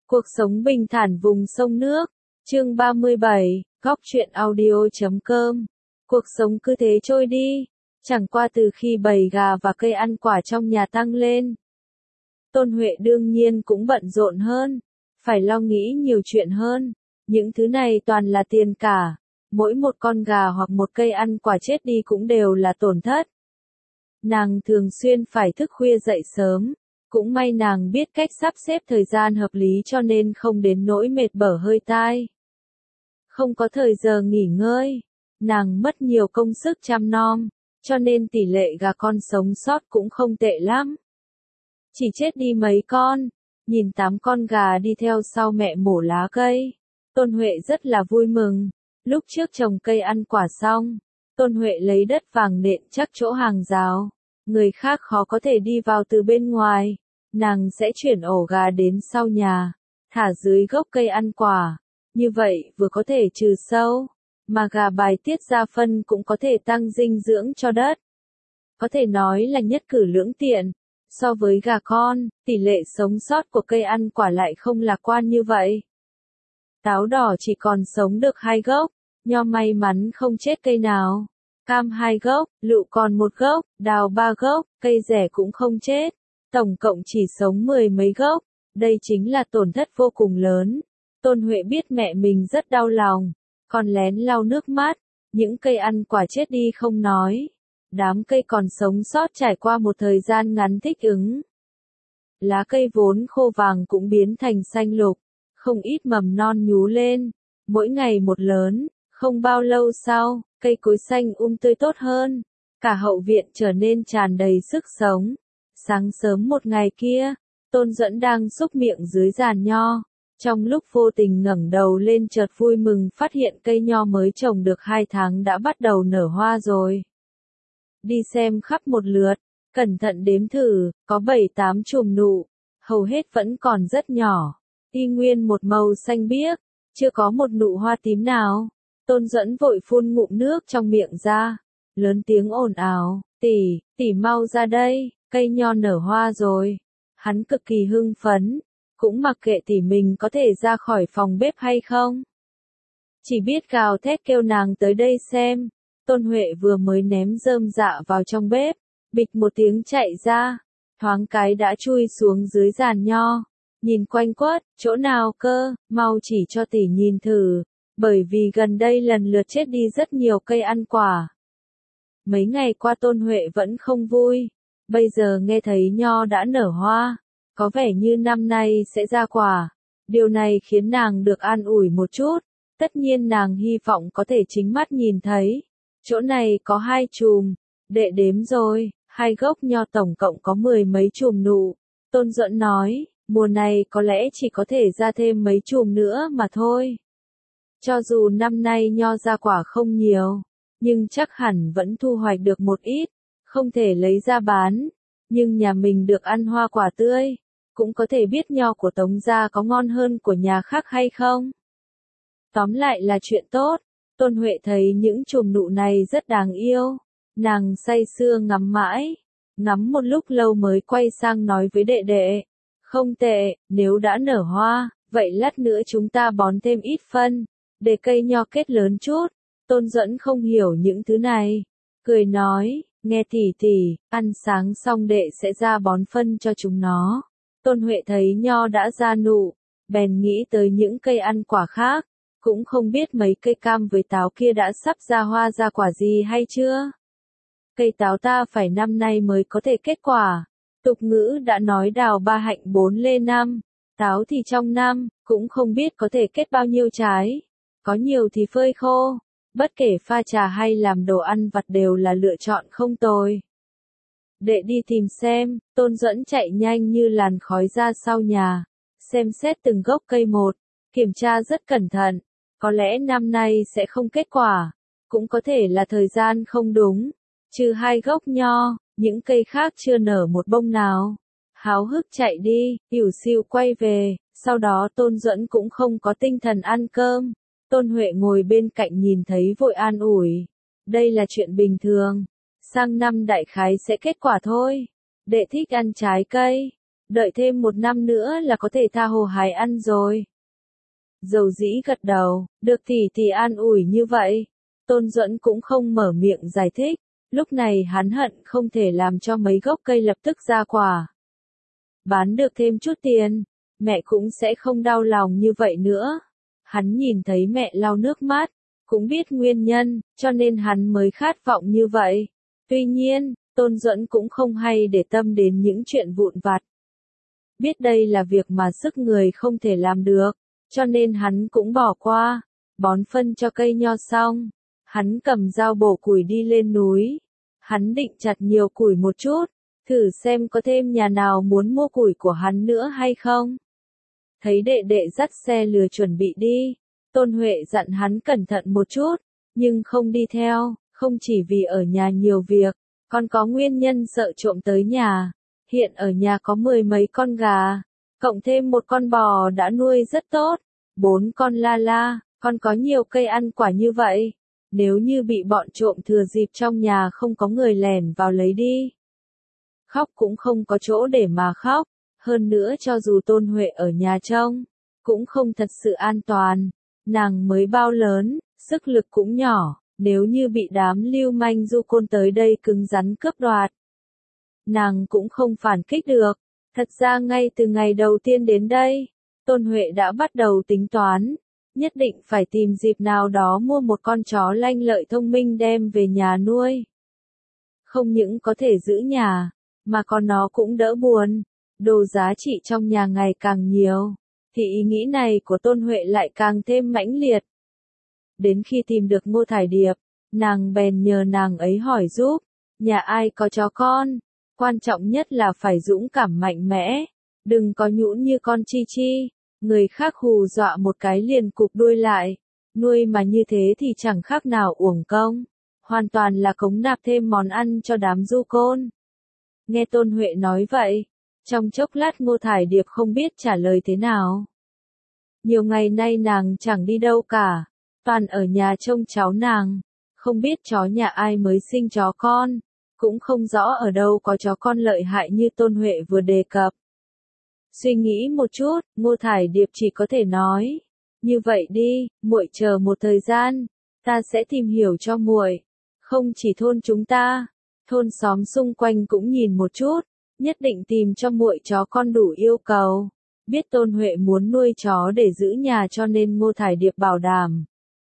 Cuộc sống bình thản vùng sông nước. Chương 37, Góc truyện audio.com. Cuộc sống cứ thế trôi đi. Chẳng qua từ khi bầy gà và cây ăn quả trong nhà tăng lên, Tôn Huệ đương nhiên cũng bận rộn hơn, phải lo nghĩ nhiều chuyện hơn. Những thứ này toàn là tiền cả. Mỗi một con gà hoặc một cây ăn quả chết đi cũng đều là tổn thất. Nàng thường xuyên phải thức khuya dậy sớm. Cũng may nàng biết cách sắp xếp thời gian hợp lý cho nên không đến nỗi mệt bở hơi tai. Không có thời giờ nghỉ ngơi, nàng mất nhiều công sức chăm nom, cho nên tỷ lệ gà con sống sót cũng không tệ lắm. Chỉ chết đi mấy con, nhìn 8 con gà đi theo sau mẹ mổ lá cây. Tôn Huệ rất là vui mừng. Lúc trước trồng cây ăn quả xong, Tôn Huệ lấy đất vàng nện chắc chỗ hàng rào. Người khác khó có thể đi vào từ bên ngoài. Nàng sẽ chuyển ổ gà đến sau nhà, thả dưới gốc cây ăn quả. Như vậy vừa có thể trừ sâu, mà gà bài tiết ra phân cũng có thể tăng dinh dưỡng cho đất. Có thể nói là nhất cử lưỡng tiện. So với gà con, tỷ lệ sống sót của cây ăn quả lại không lạc quan như vậy. Táo đỏ chỉ còn sống được 2 gốc, nho may mắn không chết cây nào. Cam 2 gốc, lựu còn 1 gốc, đào 3 gốc, cây rẻ cũng không chết. Tổng cộng chỉ sống 10 mấy gốc, đây chính là tổn thất vô cùng lớn. Tôn Huệ biết mẹ mình rất đau lòng, còn lén lau nước mắt. Những cây ăn quả chết đi không nói, đám cây còn sống sót trải qua một thời gian ngắn thích ứng. Lá cây vốn khô vàng cũng biến thành xanh lục, không ít mầm non nhú lên, mỗi ngày một lớn. Không bao lâu sau, cây cối xanh tươi tốt hơn, cả hậu viện trở nên tràn đầy sức sống. Sáng sớm một ngày kia, Tôn Duẫn đang xúc miệng dưới giàn nho. Trong lúc vô tình ngẩng đầu lên chợt vui mừng phát hiện cây nho mới trồng được 2 tháng đã bắt đầu nở hoa rồi. Đi xem khắp một lượt, cẩn thận đếm thử, có 7-8 chùm nụ, hầu hết vẫn còn rất nhỏ, y nguyên một màu xanh biếc, chưa có một nụ hoa tím nào. Tôn Duẫn vội phun ngụm nước trong miệng ra, lớn tiếng ồn ào, tỷ mau ra đây, cây nho nở hoa rồi. Hắn cực kỳ hưng phấn, cũng mặc kệ tỷ mình có thể ra khỏi phòng bếp hay không. Chỉ biết gào thét kêu nàng tới đây xem. Tôn Huệ vừa mới ném rơm dạ vào trong bếp, bịch một tiếng chạy ra, thoáng cái đã chui xuống dưới giàn nho. Nhìn quanh quất, chỗ nào cơ, mau chỉ cho tỷ nhìn thử, bởi vì gần đây lần lượt chết đi rất nhiều cây ăn quả. Mấy ngày qua Tôn Huệ vẫn không vui, bây giờ nghe thấy nho đã nở hoa, có vẻ như năm nay sẽ ra quả. Điều này khiến nàng được an ủi một chút, tất nhiên nàng hy vọng có thể chính mắt nhìn thấy. Chỗ này có 2 chùm, đệ đếm rồi, 2 gốc nho tổng cộng có 10 mấy chùm nụ. Tôn Duẫn nói, mùa này có lẽ chỉ có thể ra thêm mấy chùm nữa mà thôi. Cho dù năm nay nho ra quả không nhiều, nhưng chắc hẳn vẫn thu hoạch được một ít, không thể lấy ra bán, nhưng nhà mình được ăn hoa quả tươi, cũng có thể biết nho của Tống gia có ngon hơn của nhà khác hay không. Tóm lại là chuyện tốt. Tôn Huệ thấy những chùm nụ này rất đáng yêu, nàng say sưa ngắm mãi, ngắm một lúc lâu mới quay sang nói với đệ đệ, không tệ, nếu đã nở hoa, vậy lát nữa chúng ta bón thêm ít phân, để cây nho kết lớn chút. Tôn Duẫn không hiểu những thứ này, cười nói, nghe tỷ, ăn sáng xong đệ sẽ ra bón phân cho chúng nó. Tôn Huệ thấy nho đã ra nụ, bèn nghĩ tới những cây ăn quả khác, cũng không biết mấy cây cam với táo kia đã sắp ra hoa ra quả gì hay chưa. Cây táo ta phải năm nay mới có thể kết quả. Tục ngữ đã nói đào 3 hạnh 4 lê 5, táo thì trong năm, cũng không biết có thể kết bao nhiêu trái. Có nhiều thì phơi khô, bất kể pha trà hay làm đồ ăn vặt đều là lựa chọn không tồi. Đệ đi tìm xem. Tôn Duẫn chạy nhanh như làn khói ra sau nhà, xem xét từng gốc cây một, kiểm tra rất cẩn thận. Có lẽ năm nay sẽ không kết quả, cũng có thể là thời gian không đúng. Trừ 2 gốc nho, những cây khác chưa nở một bông nào. Háo hức chạy đi, ỉu xìu quay về, sau đó Tôn Duẫn cũng không có tinh thần ăn cơm. Tôn Huệ ngồi bên cạnh nhìn thấy vội an ủi. Đây là chuyện bình thường, sang năm đại khái sẽ kết quả thôi. Đệ thích ăn trái cây, Đợi thêm 1 năm nữa là có thể tha hồ hái ăn rồi. Dầu dĩ gật đầu, được tỷ an ủi như vậy. Tôn Duẫn cũng không mở miệng giải thích, lúc này hắn hận không thể làm cho mấy gốc cây lập tức ra quả. Bán được thêm chút tiền, mẹ cũng sẽ không đau lòng như vậy nữa. Hắn nhìn thấy mẹ lau nước mắt, cũng biết nguyên nhân, cho nên hắn mới khát vọng như vậy. Tuy nhiên, Tôn Duẫn cũng không hay để tâm đến những chuyện vụn vặt. Biết đây là việc mà sức người không thể làm được, cho nên hắn cũng bỏ qua. Bón phân cho cây nho xong, hắn cầm dao bổ củi đi lên núi. Hắn định chặt nhiều củi một chút, thử xem có thêm nhà nào muốn mua củi của hắn nữa hay không. Thấy đệ đệ dắt xe lừa chuẩn bị đi, Tôn Huệ dặn hắn cẩn thận một chút, nhưng không đi theo, không chỉ vì ở nhà nhiều việc, còn có nguyên nhân sợ trộm tới nhà. Hiện ở nhà có 10 mấy con gà, cộng thêm 1 con bò đã nuôi rất tốt, 4 con la, còn có nhiều cây ăn quả như vậy. Nếu như bị bọn trộm thừa dịp trong nhà không có người lẻn vào lấy đi, khóc cũng không có chỗ để mà khóc. Hơn nữa cho dù Tôn Huệ ở nhà trông, cũng không thật sự an toàn. Nàng mới bao lớn, sức lực cũng nhỏ, nếu như bị đám lưu manh du côn tới đây cứng rắn cướp đoạt, nàng cũng không phản kích được. Thật ra ngay từ ngày đầu tiên đến đây, Tôn Huệ đã bắt đầu tính toán, nhất định phải tìm dịp nào đó mua một con chó lanh lợi thông minh đem về nhà nuôi. Không những có thể giữ nhà, mà còn nó cũng đỡ buồn. Đồ giá trị trong nhà ngày càng nhiều, thì ý nghĩ này của Tôn Huệ lại càng thêm mãnh liệt. Đến khi tìm được Ngô Thải Điệp, nàng bèn nhờ nàng ấy hỏi giúp, nhà ai có chó con, quan trọng nhất là phải dũng cảm mạnh mẽ, đừng có nhũn như con Chi Chi, người khác hù dọa một cái liền cụp đuôi lại, nuôi mà như thế thì chẳng khác nào uổng công, hoàn toàn là cống nạp thêm món ăn cho đám du côn. Nghe Tôn Huệ nói vậy, trong chốc lát Ngô Thải Điệp không biết trả lời thế nào. Nhiều ngày nay nàng chẳng đi đâu cả, toàn ở nhà trông cháu nàng, không biết chó nhà ai mới sinh chó con, cũng không rõ ở đâu có chó con lợi hại như Tôn Huệ vừa đề cập. Suy nghĩ một chút, Ngô Thải Điệp chỉ có thể nói, như vậy đi, muội chờ một thời gian, ta sẽ tìm hiểu cho muội. Không chỉ thôn chúng ta, thôn xóm xung quanh cũng nhìn một chút, nhất định tìm cho muội chó con đủ yêu cầu. Biết Tôn Huệ muốn nuôi chó để giữ nhà cho nên Ngô Thải Điệp bảo đảm,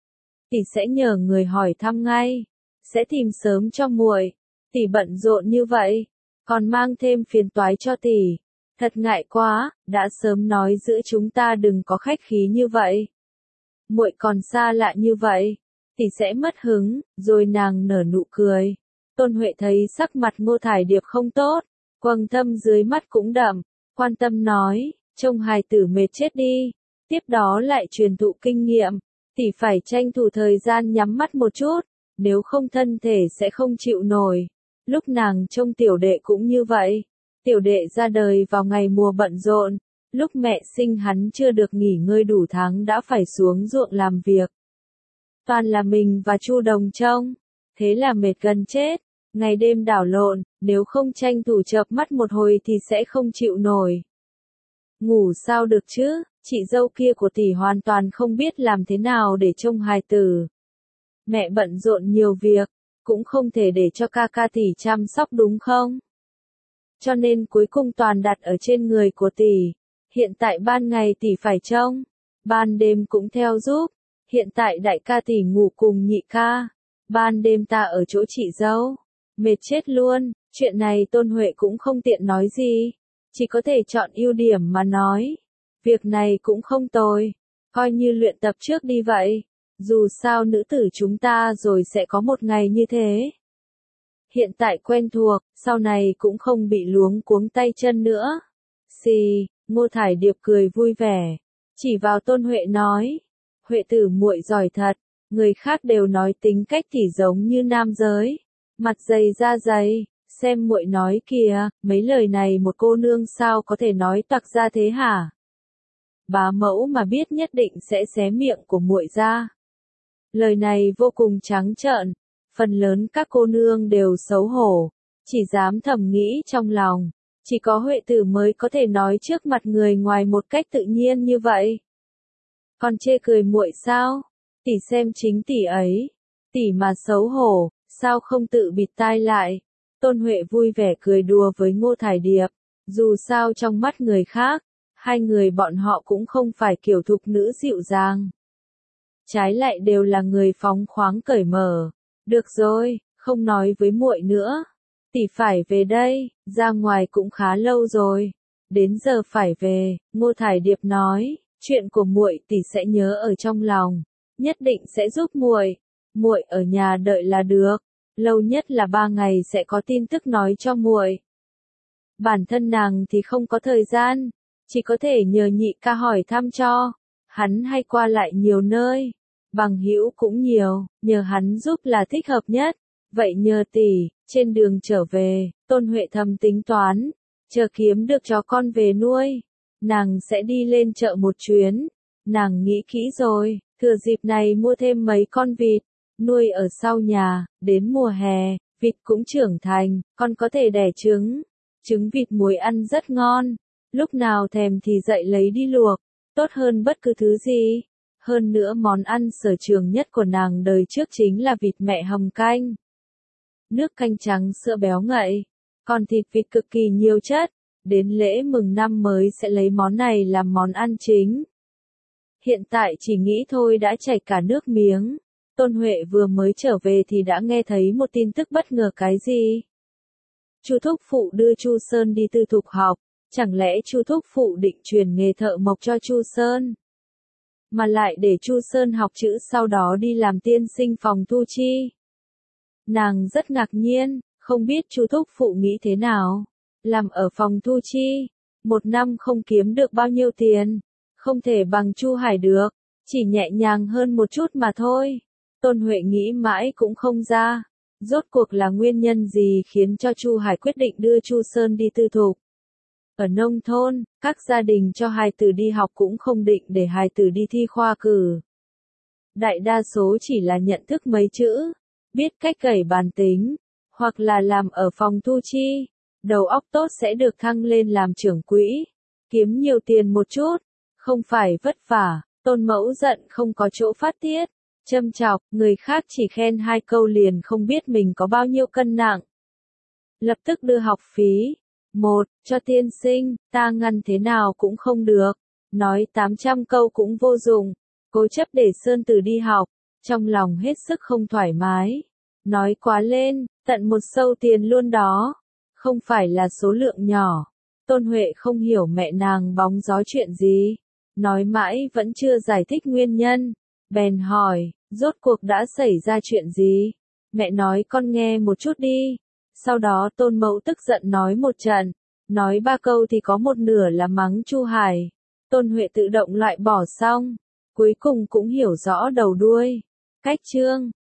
tỷ sẽ nhờ người hỏi thăm ngay, sẽ tìm sớm cho muội. Tỷ bận rộn như vậy, còn mang thêm phiền toái cho tỷ. Thật ngại quá, đã sớm nói giữa chúng ta đừng có khách khí như vậy. Muội còn xa lạ như vậy, tỷ sẽ mất hứng, rồi nàng nở nụ cười. Tôn Huệ thấy sắc mặt Ngô Thải Điệp không tốt, quầng thâm dưới mắt cũng đậm, quan tâm nói, trông hài tử mệt chết đi, tiếp đó lại truyền thụ kinh nghiệm, tỷ phải tranh thủ thời gian nhắm mắt một chút, nếu không thân thể sẽ không chịu nổi. Lúc nàng trông tiểu đệ cũng như vậy, tiểu đệ ra đời vào ngày mùa bận rộn, lúc mẹ sinh hắn chưa được nghỉ ngơi đủ tháng đã phải xuống ruộng làm việc. Toàn là mình và Chu Đồng trông, thế là mệt gần chết, ngày đêm đảo lộn, nếu không tranh thủ chợp mắt một hồi thì sẽ không chịu nổi. Ngủ sao được chứ, chị dâu kia của tỷ hoàn toàn không biết làm thế nào để trông hài tử. Mẹ bận rộn nhiều việc, cũng không thể để cho ca ca tỷ chăm sóc đúng không? Cho nên cuối cùng toàn đặt ở trên người của tỷ. Hiện tại ban ngày tỷ phải trông, ban đêm cũng theo giúp. Hiện tại đại ca tỷ ngủ cùng nhị ca, ban đêm ta ở chỗ chị dâu. Mệt chết luôn, chuyện này Tôn Huệ cũng không tiện nói gì, chỉ có thể chọn ưu điểm mà nói. Việc này cũng không tồi, coi như luyện tập trước đi vậy. Dù sao nữ tử chúng ta rồi sẽ có một ngày như thế. Hiện tại quen thuộc, sau này cũng không bị luống cuống tay chân nữa. Xì, Ngô Thải Điệp cười vui vẻ, chỉ vào Tôn Huệ nói, Huệ tử muội giỏi thật, người khác đều nói tính cách thì giống như nam giới, mặt dày da dày, xem muội nói kìa, mấy lời này một cô nương sao có thể nói toạc ra thế hả? Bá mẫu mà biết nhất định sẽ xé miệng của muội ra. Lời này vô cùng trắng trợn, phần lớn các cô nương đều xấu hổ, chỉ dám thầm nghĩ trong lòng, Chỉ có Huệ Tử mới có thể nói trước mặt người ngoài một cách tự nhiên như vậy. Con chê cười muội sao? Tỷ xem chính tỷ ấy. Tỷ mà xấu hổ, sao không tự bịt tai lại? Tôn Huệ vui vẻ cười đùa với Ngô Thải Điệp. Dù sao trong mắt người khác, hai người bọn họ cũng không phải kiểu thục nữ dịu dàng. Trái lại đều là người phóng khoáng cởi mở. Được rồi, không nói với muội nữa. Tỷ phải về đây, ra ngoài cũng khá lâu rồi. Đến giờ phải về, Ngô Thải Điệp nói, chuyện của muội tỷ sẽ nhớ ở trong lòng, nhất định sẽ giúp muội. Muội ở nhà đợi là được, lâu nhất là 3 ngày sẽ có tin tức nói cho muội. Bản thân nàng thì không có thời gian, chỉ có thể nhờ nhị ca hỏi thăm cho. Hắn hay qua lại nhiều nơi, bằng hữu cũng nhiều, nhờ hắn giúp là thích hợp nhất. Vậy nhờ tỷ, trên đường trở về, Tôn Huệ thầm tính toán, chờ kiếm được chó con về nuôi, nàng sẽ đi lên chợ một chuyến. Nàng nghĩ kỹ rồi, thừa dịp này mua thêm mấy con vịt, nuôi ở sau nhà, đến mùa hè, vịt cũng trưởng thành, con có thể đẻ trứng. Trứng vịt muối ăn rất ngon, lúc nào thèm thì dậy lấy đi luộc, tốt hơn bất cứ thứ gì. Hơn nữa món ăn sở trường nhất của nàng đời trước chính là vịt mẹ hầm canh. Nước canh trắng sữa béo ngậy, còn thịt vịt cực kỳ nhiều chất, đến lễ mừng năm mới sẽ lấy món này làm món ăn chính. Hiện tại chỉ nghĩ thôi đã chảy cả nước miếng. Tôn Huệ vừa mới trở về thì đã nghe thấy một tin tức bất ngờ. Cái gì? Chu thúc phụ đưa Chu Sơn đi tư thục học, chẳng lẽ Chu thúc phụ định truyền nghề thợ mộc cho Chu Sơn? Mà lại để Chu Sơn học chữ sau đó đi làm tiên sinh phòng thu chi. Nàng rất ngạc nhiên, không biết Chu thúc phụ nghĩ thế nào. Làm ở phòng thu chi, một năm không kiếm được bao nhiêu tiền, không thể bằng Chu Hải được, chỉ nhẹ nhàng hơn một chút mà thôi. Tôn Huệ nghĩ mãi cũng không ra, rốt cuộc là nguyên nhân gì khiến cho Chu Hải quyết định đưa Chu Sơn đi tư thục. Ở nông thôn, các gia đình cho hài tử đi học cũng không định để hài tử đi thi khoa cử. Đại đa số chỉ là nhận thức mấy chữ, biết cách gảy bàn tính, hoặc là làm ở phòng thu chi. Đầu óc tốt sẽ được thăng lên làm trưởng quỹ, kiếm nhiều tiền một chút, không phải vất vả. Tôn Mẫu giận không có chỗ phát tiết, châm chọc, người khác chỉ khen 2 câu liền không biết mình có bao nhiêu cân nặng. Lập tức đưa học phí. 1. Cho tiên sinh, ta ngăn thế nào cũng không được. Nói 800 câu cũng vô dụng. Cố chấp để Sơn Tử đi học, trong lòng hết sức không thoải mái. Nói quá lên, tận 1 sâu tiền luôn đó. Không phải là số lượng nhỏ. Tôn Huệ không hiểu mẹ nàng bóng gió chuyện gì. Nói mãi vẫn chưa giải thích nguyên nhân. Bèn hỏi, rốt cuộc đã xảy ra chuyện gì? Mẹ nói con nghe một chút đi. Sau đó Tôn Mẫu tức giận nói một trận. Nói 3 câu thì có một nửa là mắng Chu Hải. Tôn Huệ tự động loại bỏ xong. Cuối cùng cũng hiểu rõ đầu đuôi. Cách chương